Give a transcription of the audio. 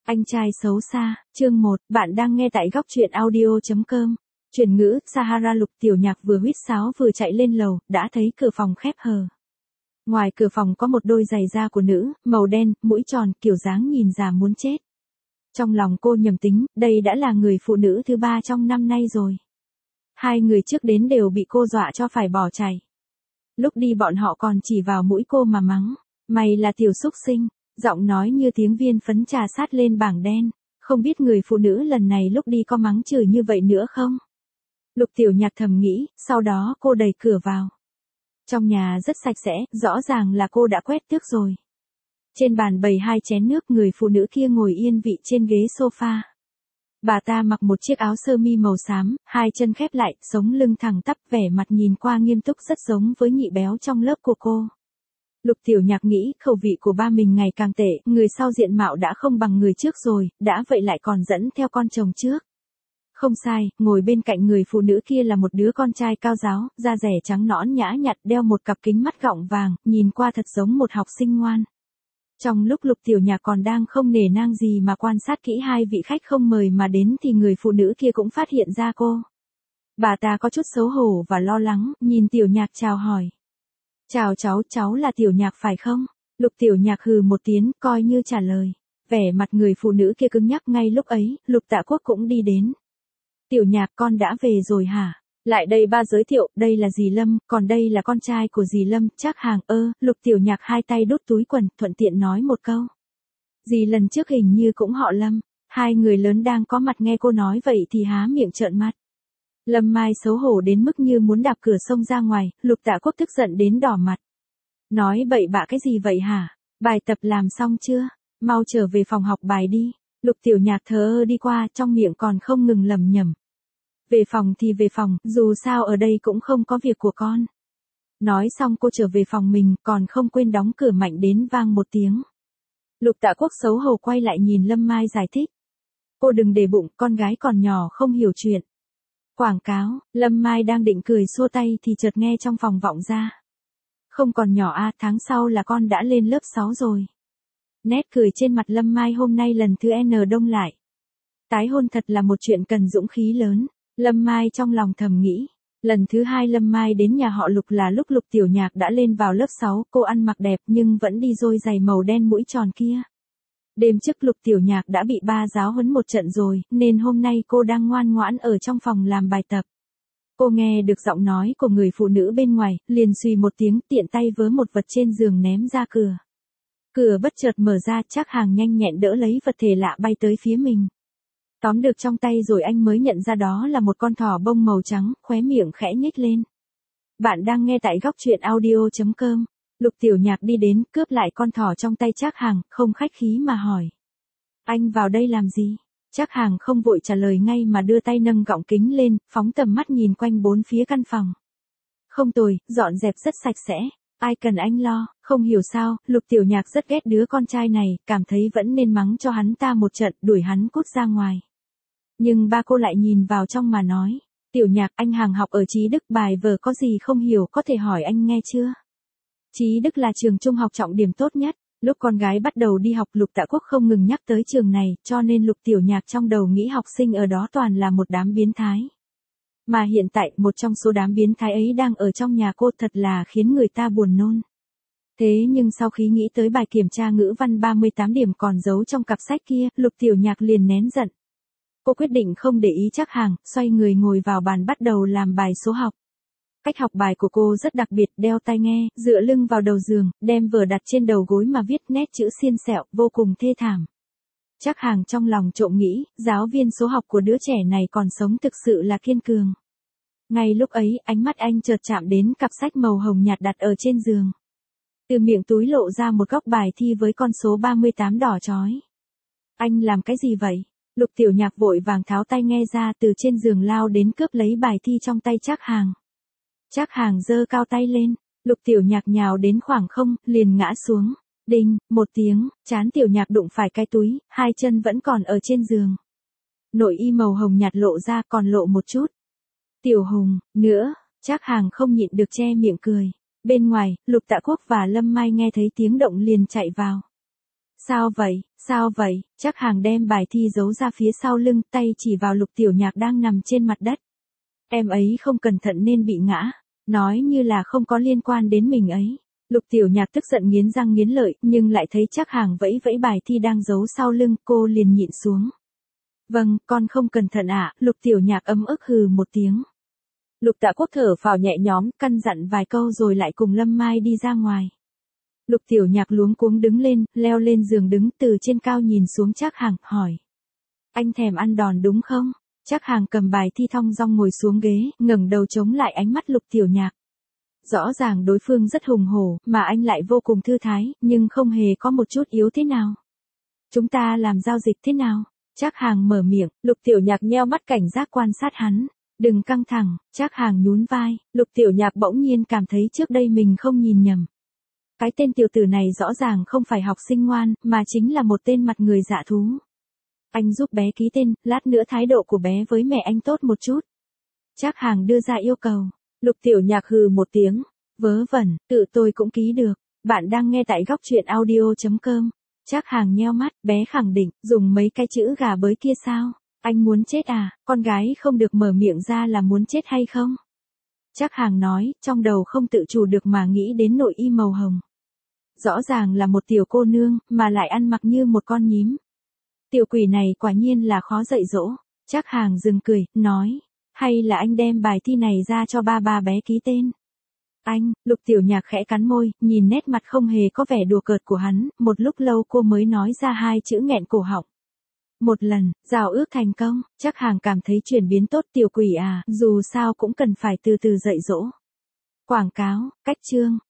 Anh trai xấu xa, chương 1, bạn đang nghe tại góc truyện audio.com. Chuyển ngữ, Sahara. Lục Tiểu Nhạc vừa huýt sáo vừa chạy lên lầu, đã thấy cửa phòng khép hờ. Ngoài cửa phòng có một đôi giày da của nữ, màu đen, mũi tròn, kiểu dáng nhìn già muốn chết. Trong lòng cô nhầm tính, đây đã là người phụ nữ thứ 3 trong năm nay rồi. 2 người trước đến đều bị cô dọa cho phải bỏ chạy. Lúc đi bọn họ còn chỉ vào mũi cô mà mắng, mày là tiểu xúc sinh. Giọng nói như tiếng viên phấn trà sát lên bảng đen, không biết người phụ nữ lần này lúc đi có mắng chửi như vậy nữa không? Lục Tiểu Nhạc thầm nghĩ, sau đó cô đẩy cửa vào. Trong nhà rất sạch sẽ, rõ ràng là cô đã quét tước rồi. Trên bàn bày 2 chén nước, người phụ nữ kia ngồi yên vị trên ghế sofa. Bà ta mặc một chiếc áo sơ mi màu xám, 2 chân khép lại, sống lưng thẳng tắp, vẻ mặt nhìn qua nghiêm túc rất giống với nhị béo trong lớp của cô. Lục Tiểu Nhạc nghĩ khẩu vị của ba mình ngày càng tệ, người sau diện mạo đã không bằng người trước rồi, đã vậy lại còn dẫn theo con chồng trước. Không sai, ngồi bên cạnh người phụ nữ kia là một đứa con trai cao ráo, da dẻ trắng nõn nhã nhặn, đeo một cặp kính mắt gọng vàng, nhìn qua thật giống một học sinh ngoan. Trong lúc Lục Tiểu Nhạc còn đang không nể nang gì mà quan sát kỹ 2 vị khách không mời mà đến thì người phụ nữ kia cũng phát hiện ra cô. Bà ta có chút xấu hổ và lo lắng, nhìn Tiểu Nhạc chào hỏi. Chào cháu là Tiểu Nhạc phải không? Lục Tiểu Nhạc hừ một tiếng, coi như trả lời. Vẻ mặt người phụ nữ kia cứng nhắc. Ngay lúc ấy, Lục Tạ Quốc cũng đi đến. Tiểu Nhạc, con đã về rồi hả? Lại đây ba giới thiệu, đây là dì Lâm, còn đây là con trai của dì Lâm, Trác Hàng. Lục Tiểu Nhạc 2 tay đút túi quần, thuận tiện nói một câu. Dì lần trước hình như cũng họ Lâm. 2 người lớn đang có mặt nghe cô nói vậy thì há miệng trợn mắt. Lâm Mai xấu hổ đến mức như muốn đạp cửa xông ra ngoài, Lục Tạ Quốc tức giận đến đỏ mặt. Nói bậy bạ cái gì vậy hả? Bài tập làm xong chưa? Mau trở về phòng học bài đi. Lục Tiểu Nhạc thờ ơ đi qua, trong miệng còn không ngừng lẩm nhẩm. Về phòng thì về phòng, dù sao ở đây cũng không có việc của con. Nói xong cô trở về phòng mình, còn không quên đóng cửa mạnh đến vang một tiếng. Lục Tạ Quốc xấu hổ quay lại nhìn Lâm Mai giải thích. Cô đừng để bụng, con gái còn nhỏ không hiểu chuyện. Quảng cáo, Lâm Mai đang định cười xua tay thì chợt nghe trong phòng vọng ra. Không còn nhỏ à, tháng sau là con đã lên lớp 6 rồi. Nét cười trên mặt Lâm Mai hôm nay lần thứ N đông lại. Tái hôn thật là một chuyện cần dũng khí lớn, Lâm Mai trong lòng thầm nghĩ. Lần thứ 2 Lâm Mai đến nhà họ Lục là lúc Lục Tiểu Nhạc đã lên vào lớp 6, cô ăn mặc đẹp nhưng vẫn đi đôi giày màu đen mũi tròn kia. Đêm trước Lục Tiểu Nhạc đã bị ba giáo huấn một trận rồi, nên hôm nay cô đang ngoan ngoãn ở trong phòng làm bài tập. Cô nghe được giọng nói của người phụ nữ bên ngoài, liền suy một tiếng, tiện tay vớ một vật trên giường ném ra cửa. Cửa bất chợt mở ra, Trác Hàng nhanh nhẹn đỡ lấy vật thể lạ bay tới phía mình. Tóm được trong tay rồi anh mới nhận ra đó là một con thỏ bông màu trắng, khóe miệng khẽ nhếch lên. Bạn đang nghe tại góc truyện audio.com. Lục Tiểu Nhạc đi đến, cướp lại con thỏ trong tay Trác Hàng, không khách khí mà hỏi. Anh vào đây làm gì? Trác Hàng không vội trả lời ngay mà đưa tay nâng gọng kính lên, phóng tầm mắt nhìn quanh 4 phía căn phòng. Không tồi, dọn dẹp rất sạch sẽ, ai cần anh lo. Không hiểu sao, Lục Tiểu Nhạc rất ghét đứa con trai này, cảm thấy vẫn nên mắng cho hắn ta một trận, đuổi hắn cút ra ngoài. Nhưng ba cô lại nhìn vào trong mà nói. Tiểu Nhạc, anh Hàng học ở Trí Đức, bài vở có gì không hiểu có thể hỏi anh nghe chưa? Trí Đức là trường trung học trọng điểm tốt nhất. Lúc con gái bắt đầu đi học Lục Tạ Quốc không ngừng nhắc tới trường này, cho nên Lục Tiểu Nhạc trong đầu nghĩ học sinh ở đó toàn là một đám biến thái. Mà hiện tại một trong số đám biến thái ấy đang ở trong nhà cô, thật là khiến người ta buồn nôn. Thế nhưng sau khi nghĩ tới bài kiểm tra ngữ văn 38 điểm còn giấu trong cặp sách kia, Lục Tiểu Nhạc liền nén giận. Cô quyết định không để ý Trác Hàng, xoay người ngồi vào bàn bắt đầu làm bài số học. Cách học bài của cô rất đặc biệt, đeo tai nghe, dựa lưng vào đầu giường, đem vở đặt trên đầu gối mà viết nét chữ xiên xẹo, vô cùng thê thảm. Trác Hàng trong lòng trộm nghĩ, giáo viên số học của đứa trẻ này còn sống thực sự là kiên cường. Ngay lúc ấy, ánh mắt anh chợt chạm đến cặp sách màu hồng nhạt đặt ở trên giường. Từ miệng túi lộ ra một góc bài thi với con số 38 đỏ chói. Anh làm cái gì vậy? Lục Tiểu Nhạc vội vàng tháo tai nghe ra, từ trên giường lao đến cướp lấy bài thi trong tay Trác Hàng. Trác Hàng giơ cao tay lên, Lục Tiểu Nhạc nhào đến khoảng không, liền ngã xuống. Đinh, một tiếng, trán Tiểu Nhạc đụng phải cái túi, 2 chân vẫn còn ở trên giường. Nội y màu hồng nhạt lộ ra, còn lộ một chút. Tiểu Hùng, nữa, Trác Hàng không nhịn được che miệng cười. Bên ngoài, Lục Tạ Quốc và Lâm Mai nghe thấy tiếng động liền chạy vào. Sao vậy, sao vậy, chắc hàng đem bài thi giấu ra phía sau lưng, tay chỉ vào Lục Tiểu Nhạc đang nằm trên mặt đất. Em ấy không cẩn thận nên bị ngã, nói như là không có liên quan đến mình ấy. Lục Tiểu Nhạc tức giận nghiến răng nghiến lợi, nhưng lại thấy chắc hàng vẫy vẫy bài thi đang giấu sau lưng, cô liền nhịn xuống. Vâng, con không cẩn thận ạ, Lục Tiểu Nhạc ấm ức hừ một tiếng. Lục Tạ Quốc thở phào nhẹ nhõm, căn dặn vài câu rồi lại cùng Lâm Mai đi ra ngoài. Lục Tiểu Nhạc luống cuống đứng lên, leo lên giường đứng từ trên cao nhìn xuống Trác Hàng, hỏi. Anh thèm ăn đòn đúng không? Trác Hàng cầm bài thi thong dong ngồi xuống ghế, ngẩng đầu chống lại ánh mắt Lục Tiểu Nhạc. Rõ ràng đối phương rất hùng hổ, mà anh lại vô cùng thư thái, nhưng không hề có một chút yếu thế nào. Chúng ta làm giao dịch thế nào? Trác Hàng mở miệng, Lục Tiểu Nhạc nheo mắt cảnh giác quan sát hắn. Đừng căng thẳng, Trác Hàng nhún vai, Lục Tiểu Nhạc bỗng nhiên cảm thấy trước đây mình không nhìn nhầm. Cái tên tiểu tử này rõ ràng không phải học sinh ngoan, mà chính là một tên mặt người dạ thú. Anh giúp bé ký tên, lát nữa thái độ của bé với mẹ anh tốt một chút. Trác Hàng đưa ra yêu cầu. Lục Tiểu Nhạc hừ một tiếng. Vớ vẩn, tự tôi cũng ký được. Bạn đang nghe tại góc truyện audio.com. Trác Hàng nheo mắt, bé khẳng định, dùng mấy cái chữ gà bới kia sao? Anh muốn chết à, con gái không được mở miệng ra là muốn chết hay không? Trác Hàng nói, trong đầu không tự chủ được mà nghĩ đến nội y màu hồng. Rõ ràng là một tiểu cô nương, mà lại ăn mặc như một con nhím. Tiểu quỷ này quả nhiên là khó dạy dỗ. Trác Hàng dừng cười, nói. Hay là anh đem bài thi này ra cho ba bé ký tên. Anh, Lục Tiểu Nhạc khẽ cắn môi, nhìn nét mặt không hề có vẻ đùa cợt của hắn, một lúc lâu cô mới nói ra hai chữ nghẹn cổ họng. Một lần, giao ước thành công, Trác Hàng cảm thấy chuyển biến tốt. Tiểu quỷ à, dù sao cũng cần phải từ từ dạy dỗ. Quảng cáo, cách chương.